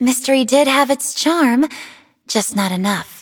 Mystery did have its charm, just not enough.